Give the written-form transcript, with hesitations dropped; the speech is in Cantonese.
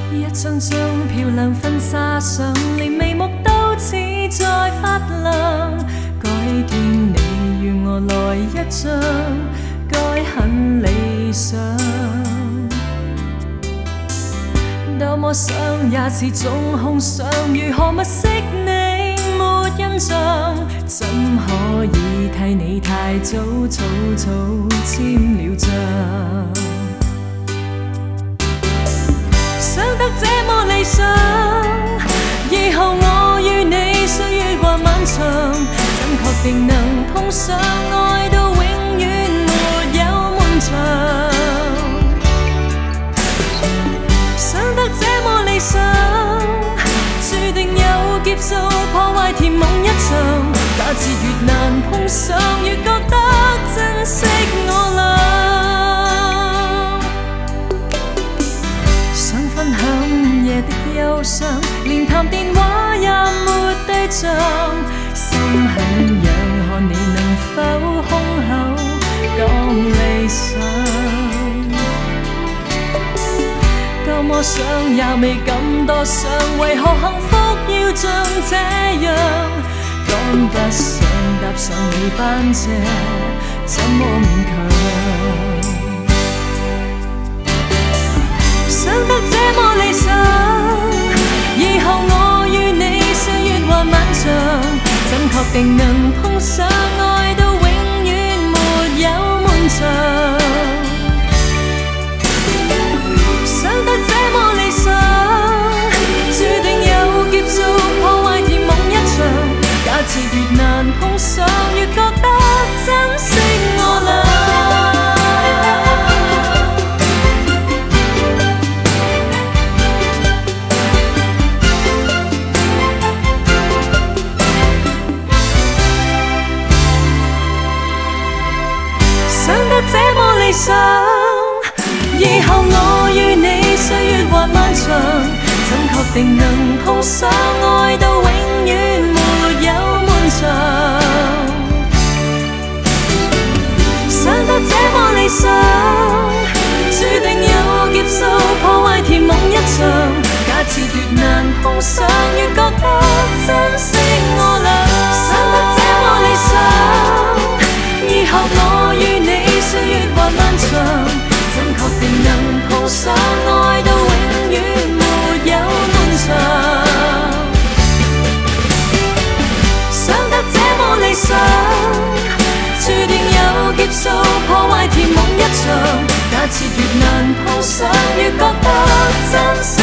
一張張漂亮婚紗相，連眉目都似在發亮。改天你與我來一張，該很理想。多麼想也是種空想，如何物色你沒印象？怎可以替你太早草草簽了帳？想得這麼理想，以後我與你歲月還漫長，怎確定能碰上愛到永遠沒有悶場？想得這麼理想，注定有劫數破壞甜夢一場。假設越難碰上，越覺得珍惜我倆。想分享夜的憂傷，連談電話也沒對象。心很癢，看你能否空口講理想。多麼想也未敢多想，為何幸福要像這樣？趕不上踏上你班車，怎麼勉強？想得這麼理想，以後我與你歲月還漫長，怎確定能碰上愛到永遠沒有悶場？想得這麼理想，注定有劫數破壞甜夢一場。假設越難碰上，越覺得珍惜我倆。想得這麼理想，以後我與你歲月還漫長，怎確定能碰上愛到永遠沒有悶場？想得這麼理想，注定有劫數破壞甜夢一場。假設越難碰上，越覺得珍惜我倆。想得這麼理想，以後我與你歲月還漫長，怎確定能碰上愛到永遠沒有悶場？想得這麼理想，注定有劫數破壞甜夢一場。假設越難碰上，越覺得珍惜。